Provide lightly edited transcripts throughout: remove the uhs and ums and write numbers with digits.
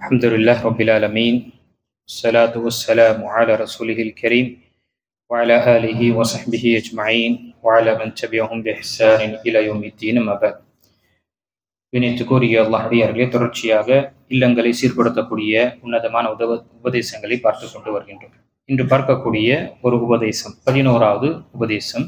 الحمد لله رب العالمين الصلاة والسلام على رسوله الكريم وعلى آله وصحبه أجمعين وعلى من تبعهم بإحسان إلى يوم الدين ما بعد. வினைத்துக்குரிய அல்லாஹ்வுடைய தொடர்ச்சியாக இல்லங்களை சீர்படுத்தக்கூடிய உன்னதமான உபதேசங்களை பார்த்து கொண்டு வருகின்றோம். இன்று பார்க்கக்கூடிய ஒரு உபதேசம் 11வது உபதேசம்,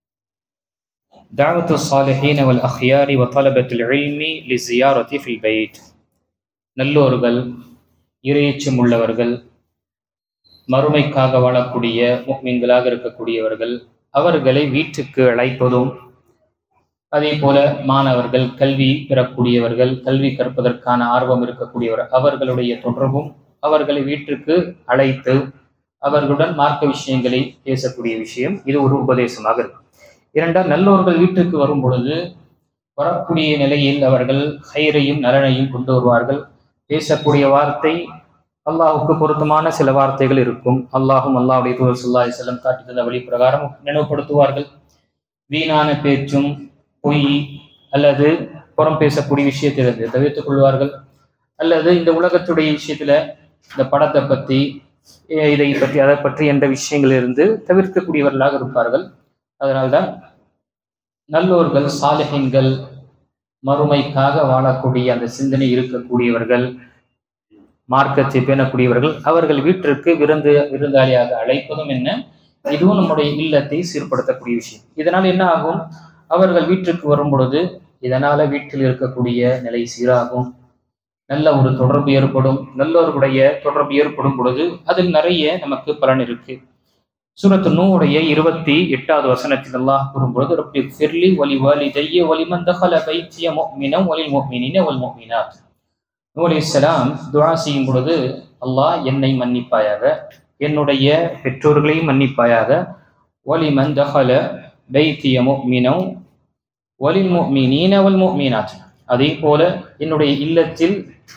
தாவத்து ஸாலிஹீன வல் அஹ்யாரி வ தலபத்துல் இல்மி லிஸியாரத்தி ஃபில் பைத். நல்லோர்கள், இறையச்சம் உள்ளவர்கள், மறுமைக்காக வாழக்கூடிய முஃமின்களாக இருக்கக்கூடியவர்கள், அவர்களை வீட்டுக்கு அழைப்பதும், அதே போல மாணவர்கள், கல்வி பெறக்கூடியவர்கள், கல்வி கற்பதற்கான ஆர்வம் இருக்கக்கூடியவர், அவர்களுடைய தொடர்பும், அவர்களை வீட்டிற்கு அழைத்து அவர்களுடன் மார்க்க விஷயங்களை பேசக்கூடிய விஷயம், இது ஒரு உபதேசமாக இருக்கும். இரண்டால், நல்லோர்கள் வீட்டுக்கு வரும் பொழுது வரக்கூடிய நிலையில் அவர்கள் ஹைரையும் நலனையும் கொண்டு வருவார்கள். பேசக்கூடிய வார்த்தை அல்லாஹுக்கு பொருத்தமான சில வார்த்தைகள் இருக்கும். அல்லாஹும் அல்லாஹ்வுடைய தூதர் ஸல்லல்லாஹு அலைஹி வஸல்லம் காட்டி தந்த வழி பிரகாரம் நினைவுபடுத்துவார்கள். வீணான பேச்சும், பொய் அல்லது புறம் பேசக்கூடிய விஷயத்திலிருந்து தவிர்த்துக் கொள்வார்கள். அல்லது இந்த உலகத்துடைய விஷயத்துல இந்த படத்தை பற்றி, இதை பற்றி, அதை பற்றி என்ற விஷயங்களிலிருந்து தவிர்க்கக்கூடியவர்களாக இருப்பார்கள். அதனால்தான் நல்லோர்கள், சாலிஹீன்கள், மறுமைக்காக வாழக்கூடிய அந்த சிந்தனை இருக்கக்கூடியவர்கள், மார்க்கத்தை பேணக்கூடியவர்கள், அவர்கள் வீட்டிற்கு விருந்தாளியாக அழைப்பதும் என்ன, இதுவும் நம்முடைய இல்லத்தை சீர்படுத்தக்கூடிய விஷயம். இதனால் என்ன ஆகும்? அவர்கள் வீட்டிற்கு வரும் பொழுது இதனால வீட்டில் இருக்கக்கூடிய நிலை சீராகும், நல்ல ஒரு தொடர்பு ஏற்படும். நல்லவர்களுடைய தொடர்பு ஏற்படும் பொழுது அதில் நிறைய நமக்கு பலன் இருக்கு. சூரத்து நூஹுடைய 28வது வசனத்தில் அல்லாஹ் கூறும்பொழுது, ரப்பி ஃபிர்லி வலி வாலிதைய வலிமன் தஹல பைத்திய முஃமினன் வலில் முஃமினீன வல் முஃமினாத். நூஹ் அலைஹிஸ்ஸலாம் துஆ செய்யும் பொழுது, அல்லாஹ் என்னை மன்னிப்பாயாக, என்னுடைய பெற்றோர்களையும் மன்னிப்பாயாக, வலிமன் தஹல பைத்திய முஃமினன் வலில் முஃமினீன வல் முஃமினாத். அதே போல என்னுடைய இல்லத்தில்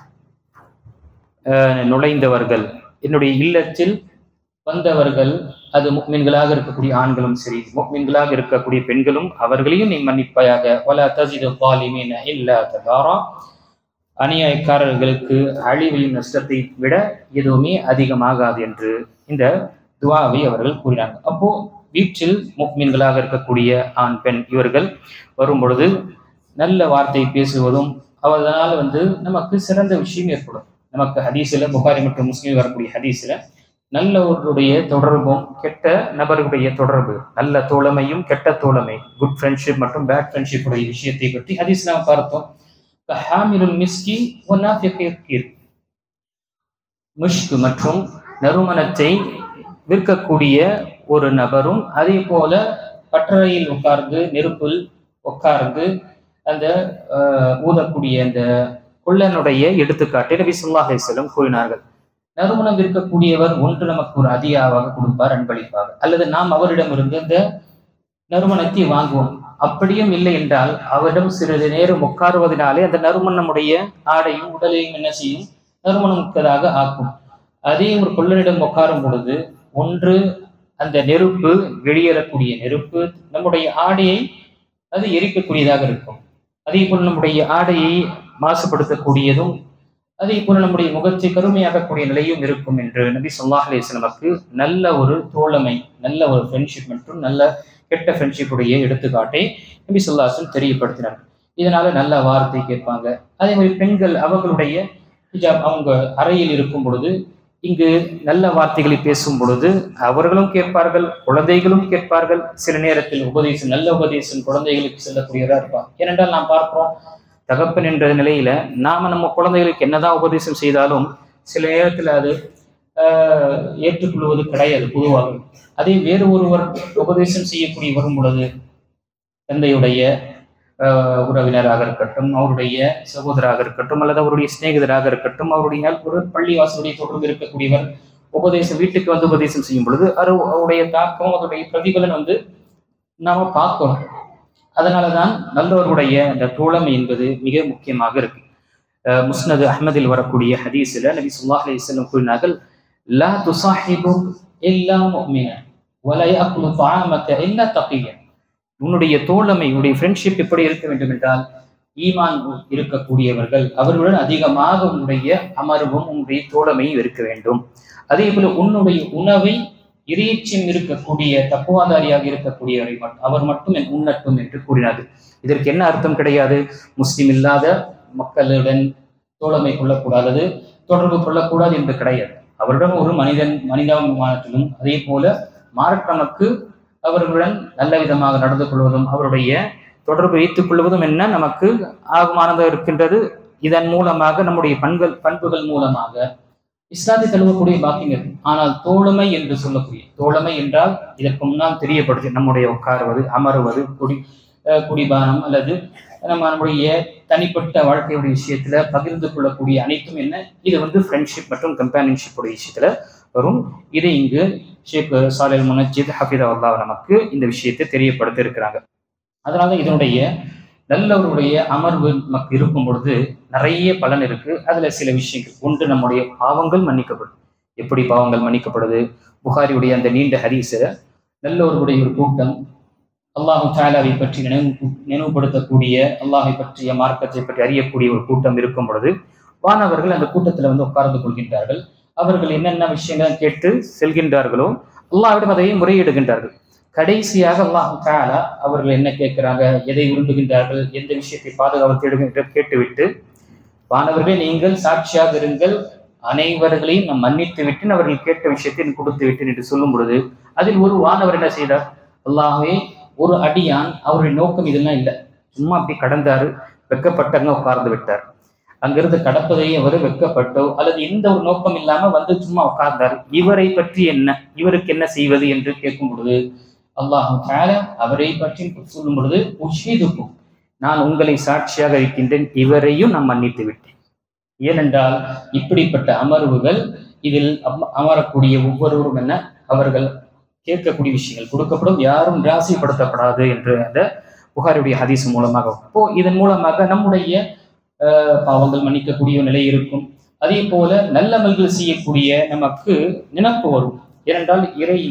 நுழைந்தவர்கள், என்னுடைய இல்லத்தில் வந்தவர்கள், அது முஃமின்களாக இருக்கக்கூடிய ஆண்களும் சரி, முஃமின்களாக இருக்கக்கூடிய பெண்களும், அவர்களையும் நீ மன்னிப்பாயாக. வலா தஸிது ஸாலிமீன இல்லா தபாரா. அநியாயக்காரர்களுக்கு அழிவையும் நஷ்டத்தை விட எதுவுமே அதிகமாகாது என்று இந்த துஆவை அவர்கள் கூறினாங்க. அப்போ வீட்டில் முஃமின்களாக இருக்கக்கூடிய ஆண், பெண் இவர்கள் வரும் பொழுது நல்ல வார்த்தை பேசுவதும், அதனால் நமக்கு சிறந்த விஷயம் ஏற்படும். நமக்கு ஹதீஸ்ல, புகாரி மற்றும் முஸ்லிம் வரக்கூடிய ஹதீஸ்ல, நல்லவர்களுடைய தொடர்பும் கெட்ட நபர்களுடைய தொடர்பு, நல்ல தோழமையும் கெட்ட தோழமை, குட் ஃப்ரெண்ட்ஷிப் மற்றும் பேட் ஃப்ரெண்ட்ஷிப் உடைய விஷயத்தை பற்றி ஹதீஸ் நாம் பார்த்தோம். மிஸ்கி முஷ்கு மற்றும் நறுமணத்தை விற்கக்கூடிய ஒரு நபரும், அதே போல பட்டறையில் உட்கார்ந்து, நெருப்பில் உட்கார்ந்து அந்த ஊதக்கூடிய அந்த கொள்ளனுடைய எடுத்துக்காட்டை நபி ஸல்லல்லாஹு அலைஹி வஸல்லம் கூறினார்கள். நறுமணம் விற்கக்கூடியவர் ஒன்று நமக்கு ஒரு அதிகாவாக கொடுப்பார், அன்பளிப்பாக, அல்லது நாம் அவரிடமிருந்து அந்த நறுமணத்தை வாங்குவோம். அப்படியும் இல்லை என்றால் அவரிடம் சிறிது நேரம் உட்காருவதனாலே அந்த நறுமணமுடைய ஆடையும் உடலையும் என்ன செய்யும்? நறுமணம் மிக்கதாக ஆக்கும். அதே ஒரு கொள்ளனிடம் உட்காரும் பொழுது ஒன்று அந்த நெருப்பு, வெளியேறக்கூடிய நெருப்பு நம்முடைய ஆடையை அது எரிக்கக்கூடியதாக இருக்கும். அதே போல் நம்முடைய ஆடையை மாசுபடுத்தக்கூடியதும், அதே போல நம்முடைய முகத்தை கருமையாகக்கூடிய நிலையும் இருக்கும் என்று நபி ஸல்லல்லாஹு அலைஹி வஸல்லமுக்கு நல்ல ஒரு தோழமை, நல்ல ஒரு ஃப்ரெண்ட்ஷிப் மற்றும் நல்ல கெட்ட ஃப்ரெண்ட்ஷிப் உடைய எடுத்துக்காட்டை நபி ஸல்லல்லாஹு அலைஹி வஸல்லம் தெரியப்படுத்தினார். இதனால நல்ல வார்த்தை கேட்பாங்க. அதே மாதிரி பெண்கள் அவர்களுடைய ஹிஜாப், அவங்க அறையில் இருக்கும் பொழுது இங்கு நல்ல வார்த்தைகளை பேசும் பொழுது அவர்களும் கேட்பார்கள், குழந்தைகளும் கேட்பார்கள். சில நேரத்தில் உபதேசம், நல்ல உபதேசம் குழந்தைகளுக்கு செல்லக்கூடியவராக இருப்பாங்க. ஏனென்றால் நாம் பார்க்கிறோம், தகப்பன் என்ற நிலையில நாம நம்ம குழந்தைகளுக்கு என்னதான் உபதேசம் செய்தாலும் சில நேரத்தில் அது ஏற்றுக்கொள்வது கிடையாது பொதுவாக. அதே வேறு ஒருவர் உபதேசம் செய்யக்கூடிய வரும் பொழுது, தந்தையுடைய உறவினராக இருக்கட்டும், அவருடைய சகோதராக இருக்கட்டும், அல்லது அவருடைய சிநேகிதராக இருக்கட்டும், அவருடைய ஒரு பள்ளிவாசலுடைய தொடர்பு இருக்கக்கூடியவர் உபதேசம் வீட்டுக்கு வந்து உபதேசம் செய்யும் பொழுது அவருடைய தாக்கம், அதனுடைய பிரதிபலன் நாம பார்க்கணும். அதனாலதான் நல்லவர்களுடைய அந்த தோழமை என்பது மிக முக்கியமாக இருக்கு. முஸ்னது அஹ்மதில் வரக்கூடிய ஹதீஸ்ல நபி ஸல்லல்லாஹு அலைஹி வஸல்லம் கூறினார்கள், லா துஸாஹிபு இல்லா முஃமினன் வலா யாக்குலு தஆமக இல்லா தகியன். உன்னுடைய தோழமை, உன்னுடைய ஃப்ரெண்ட்ஷிப் எப்படி இருக்க வேண்டும் என்றால், ஈமான் இருக்கக்கூடியவர்கள் அவர்களுடன் அதிகமாக உன்னுடைய அமர்வும் உன்னுடைய தோழமையும் இருக்க வேண்டும். அதே போல உன்னுடைய உணவை இறைச்சியம் இருக்கக்கூடிய தப்புவாதாரியாக இருக்கக்கூடியவரை அவர் மட்டும் உண்ணட்டும் என்று கூறினார்கள். இதற்கு என்ன அர்த்தம் கிடையாது? முஸ்லிம் இல்லாத மக்களுடன் தோழமை கொள்ளக்கூடாது, தொடர்பு கொள்ளக்கூடாது என்று கிடையாது. அவருடன் ஒரு மனிதாபிமானத்திலும் அதே போல மார்க்கமக்கு அவர்களுடன் நல்ல விதமாக நடந்து கொள்வதும் அவருடைய தொடர்பு வைத்துக் கொள்வதும் என்ன நமக்கு ஆகுமானதாக இருக்கின்றது. இதன் மூலமாக நம்முடைய பண்புகள் மூலமாக இஸ்லாத்தை தழுவக்கூடிய பாக்கியம். ஆனால் தோழமை என்று சொல்லக்கூடிய தோழமை என்றால் இதற்கு முன்னால் தெரியப்படுது நம்முடைய உட்காருவது, அமருவது, குடிபானம் அல்லது நம்முடைய தனிப்பட்ட வாழ்க்கையுடைய விஷயத்துல பகிர்ந்து கொள்ளக்கூடிய அனைத்தும் என்ன, இது ஃப்ரெண்ட்ஷிப் மற்றும் கம்பேனியன்ஷிப்புடைய விஷயத்துல வரும். இதை இங்கு ஷேக் சாலிஹ் முனஜ்ஜித் ஹஃபிதஹுல்லாஹ் நமக்கு இந்த விஷயத்தை தெரியப்படுத்த இருக்கிறாங்க. அதனால இதனுடைய நல்லவருடைய அமர்வு நமக்கு இருக்கும் பொழுது நிறைய பலன் இருக்கு. அதுல சில விஷயங்கள், ஒன்று நம்முடைய பாவங்கள் மன்னிக்கப்படும். எப்படி பாவங்கள் மன்னிக்கப்படுது? புகாரியுடைய அந்த நீண்ட ஹதீஸ நல்லவருடைய ஒரு கூட்டம் அல்லாஹு தஆலாவை பற்றி நினைவுபடுத்தக்கூடிய, அல்லாஹை பற்றிய மார்க்கத்தை பற்றி அறியக்கூடிய ஒரு கூட்டம் இருக்கும் பொழுது வானவர்கள் அந்த கூட்டத்துல உட்கார்ந்து கொள்கின்றார்கள். அவர்கள் என்னென்ன விஷயங்களை கேட்டு செல்கின்றார்களோ அல்லாஹ்விடம் அதை முறையிடுகின்றார்கள். கடைசியாக அல்லாஹு தஆலா அவர்கள் என்ன கேட்கிறாங்க, எதை விரும்புகின்றார்கள், எந்த விஷயத்தை பாதுகாப்பு தேடுகின்ற கேட்டுவிட்டு, வானவர்களே நீங்கள் சாட்சியாக இருங்கள், அனைவர்களையும் நான் மன்னித்து விட்டு அவர்கள் கேட்ட விஷயத்தை கொடுத்து விட்டேன் என்று சொல்லும் பொழுது அதில் ஒரு வானவர் என்ன செய்தார், அல்லாஹ்வே ஒரு அடியான் அவருடைய நோக்கம் இதெல்லாம் இல்லை, சும்மா அப்படி கடந்தாரு, வெக்கப்பட்டங்க உட்கார்ந்து விட்டார். அங்கிருந்து கடப்பதையே அவர் வெக்கப்பட்டோ அல்லது எந்த ஒரு நோக்கம் இல்லாம சும்மா உட்கார்ந்தார், இவரை பற்றி என்ன, இவருக்கு என்ன செய்வது என்று கேட்கும் பொழுது அல்லாஹு தஆலா அவரை பற்றி சொல்லும் பொழுது உஷீதுக்கும், நான் உங்களை சாட்சியாக இருக்கின்றேன், இவரையும் நான் மன்னித்து விட்டேன். ஏனென்றால் இப்படிப்பட்ட அமர்வுகள் இதில் அமரக்கூடிய ஒவ்வொருவரும் என்ன, அவர்கள் கேட்கக்கூடிய விஷயங்கள் கொடுக்கப்படும், யாரும் ராசிப்படுத்தப்படாது என்று அந்த புகாரியுடைய ஹதீஸ் மூலமாக. அப்போ இதன் மூலமாக நம்முடைய பாவங்கள் மன்னிக்கக்கூடிய நிலை இருக்கும். அதே போல நல்லமல்கள் செய்யக்கூடிய நமக்கு நினைப்பு வரும். ஏனென்றால்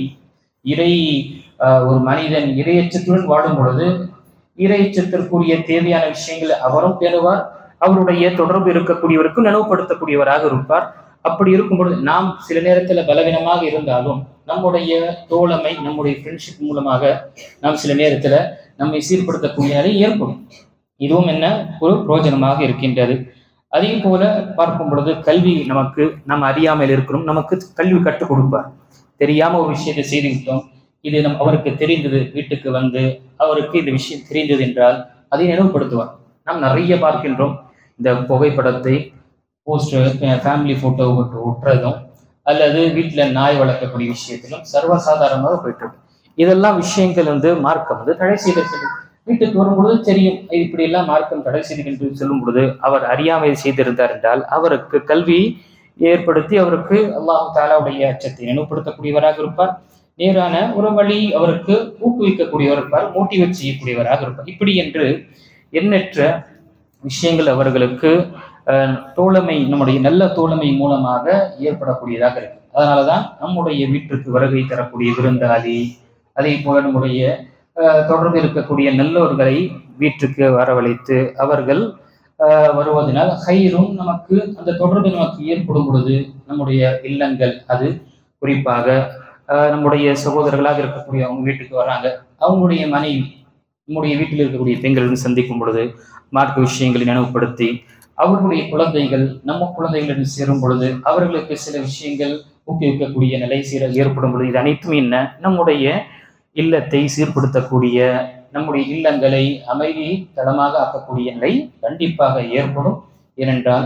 இறை ஒரு மனிதன் இறையச்சத்துடன் வாடும் பொழுது இறையச்சத்திற்குரிய தேவையான விஷயங்களை அவரும் பேணுவார், அவருடைய தொடர்பு இருக்கக்கூடியவருக்கும் நினைவுபடுத்தக்கூடியவராக இருப்பார். அப்படி இருக்கும் பொழுது நாம் சில நேரத்துல பலவீனமாக இருந்தாலும் நம்முடைய தோழமை, நம்முடைய ஃப்ரெண்ட்ஷிப் மூலமாக நாம் சில நேரத்துல நம்மை சீர்படுத்தக்கூடிய நிலை ஏற்படும். இதுவும் என்ன ஒரு பிரயோஜனமாக இருக்கின்றது. அதே போல பார்க்கும் பொழுது கல்வி நமக்கு, நம்ம அறியாமல் இருக்கிறோம், நமக்கு கல்வி கற்றுக் கொடுப்பார். தெரியாம ஒரு விஷயத்தை செய்துவிட்டோம், இது அவருக்கு தெரிந்தது, வீட்டுக்கு அவருக்கு இந்த விஷயம் தெரிந்தது என்றால் அதை நினைவுபடுத்துவார். நாம் நிறைய பார்க்கின்றோம், இந்த புகைப்படத்தை போஸ்டர் ஃபேமிலி போட்டோ ஒட்டுறதும் அல்லது வீட்டில் நாய் வளர்க்கக்கூடிய விஷயத்திலும் சர்வசாதாரணமாக போயிட்டு இருக்கு. இதெல்லாம் விஷயங்கள் மார்க்கம் தடை செய்திருக்கிறது. வீட்டுக்கு வரும்பொழுது தெரியும் இப்படி எல்லாம் மார்க்கம் தடை செய்திருக்கின்றது சொல்லும் பொழுது அவர் அறியாமல் செய்திருந்தார் என்றால் அவருக்கு கல்வி ஏற்படுத்தி அவருக்கு அல்லாஹ் தஆலாவுடைய அச்சத்தை நினைவுபடுத்தக்கூடியவராக இருப்பார். நேரான ஒரு வழி அவருக்கு ஊக்குவிக்கக்கூடியவர் இருப்பார், மோட்டிவேட் செய்யக்கூடியவராக இருப்பார். இப்படி என்று எண்ணற்ற விஷயங்கள் அவர்களுக்கு தோழமை, நம்முடைய நல்ல தோழமை மூலமாக ஏற்படக்கூடியதாக இருக்கு. அதனாலதான் நம்முடைய வீட்டிற்கு வருகை தரக்கூடிய விருந்தாளி, அதே போல நம்முடைய தொடர்பு இருக்கக்கூடிய நல்லோர்களை வீட்டுக்கு வரவழைத்து அவர்கள் வருவதனால் ஹைரும் நமக்கு அந்த தொடர்பு நமக்கு ஏற்படும் பொழுது நம்முடைய இல்லங்கள், அது குறிப்பாக நம்முடைய சகோதரர்களாக இருக்கக்கூடிய அவங்க வீட்டுக்கு வராங்க, அவங்களுடைய மனைவி நம்முடைய வீட்டில் இருக்கக்கூடிய பெண்களுடன் சந்திக்கும் பொழுது மார்க்க விஷயங்களை நினைவுபடுத்தி அவர்களுடைய குழந்தைகள் நம்ம குழந்தைகளுடன் சேரும் பொழுது அவர்களுக்கு சில விஷயங்கள் ஊக்குவிக்கக்கூடிய நிலை ஏற்படும் பொழுது இது அனைத்தும் என்ன, நம்முடைய இல்லத்தை சீர்படுத்தக்கூடிய, நம்முடைய இல்லங்களை அமைதி தளமாக ஆக்கக்கூடிய நிலை கண்டிப்பாக ஏற்படும். ஏனென்றால்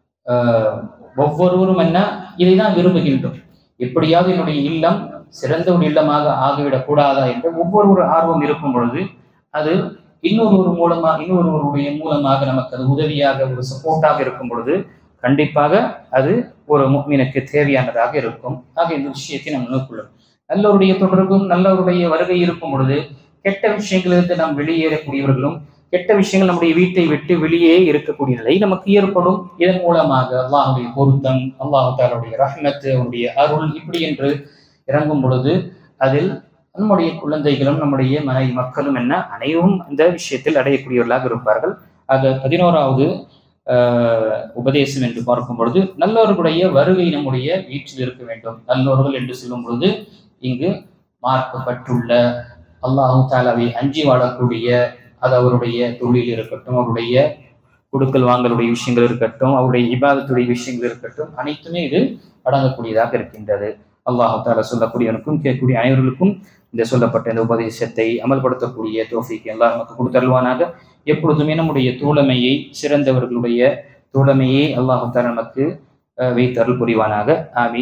ஒவ்வொருவரும் என்ன இதைதான் விரும்புகின்றோம், எப்படியாவது என்னுடைய இல்லம் சிறந்த ஒரு இல்லமாக ஆகிவிடக் கூடாதா என்று ஒவ்வொரு ஆர்வம் இருக்கும் பொழுது அது இன்னொருவருடைய மூலமாக நமக்கு அது உதவியாக ஒரு சப்போர்ட்டாக இருக்கும் பொழுது கண்டிப்பாக அது ஒரு முஃமினுக்கு தேவையானதாக இருக்கும். ஆக இந்த விஷயத்தை நாம் நோக்குள்ளோம். நல்லவருடைய தொடர்பும் நல்லவருடைய வருகை இருக்கும் பொழுது கெட்ட விஷயங்களிலிருந்து நாம் வெளியேறக்கூடியவர்களும் கெட்ட விஷயங்கள் நம்முடைய வீட்டை விட்டு வெளியே இருக்கக்கூடிய நிலை நமக்கு ஏற்படும். இதன் மூலமாக அல்லாஹுடைய பொருத்தம், அல்லாஹு தஆலாவுடைய ரஹ்மத், அவருடைய அருள் இப்படி என்று இறங்கும் பொழுது அதில் நம்முடைய குழந்தைகளும் நம்முடைய மனைவி மக்களும் என்ன அனைவரும் இந்த விஷயத்தில் அடையக்கூடியவர்களாக இருப்பார்கள். அது 11வது உபதேசம் என்று பார்க்கும் பொழுது நல்லவர்களுடைய வருகை நம்முடைய வீட்டில் இருக்க வேண்டும். நல்லவர்கள் என்று சொல்லும் பொழுது இங்கு மார்க்கப்பட்டுள்ள அல்லாஹு தாலாவை அஞ்சி வாழக்கூடிய, அது அவருடைய தொழில் இருக்கட்டும், அவருடைய கொடுக்கல் வாங்கலுடைய விஷயங்கள் இருக்கட்டும், அவருடைய இபாதத்துடைய விஷயங்கள் இருக்கட்டும், அனைத்துமே இது அடங்கக்கூடியதாக இருக்கின்றது. அல்லாஹு தாலா சொல்லக்கூடியவனுக்கும் கேட்கக்கூடிய அனைவர்களுக்கும் இந்த சொல்லப்பட்ட இந்த உபதேசத்தை அமல்படுத்தக்கூடிய தௌஃபீக் அல்லாஹ் நமக்கு கொடுத்தருள்வானாக. எப்பொழுதுமே நம்முடைய தோழமையை, சிறந்தவர்களுடைய தோழமையை அல்லாஹு தாலா நமக்கு வைத்தருள் புரிவானாக. ஆமீன்.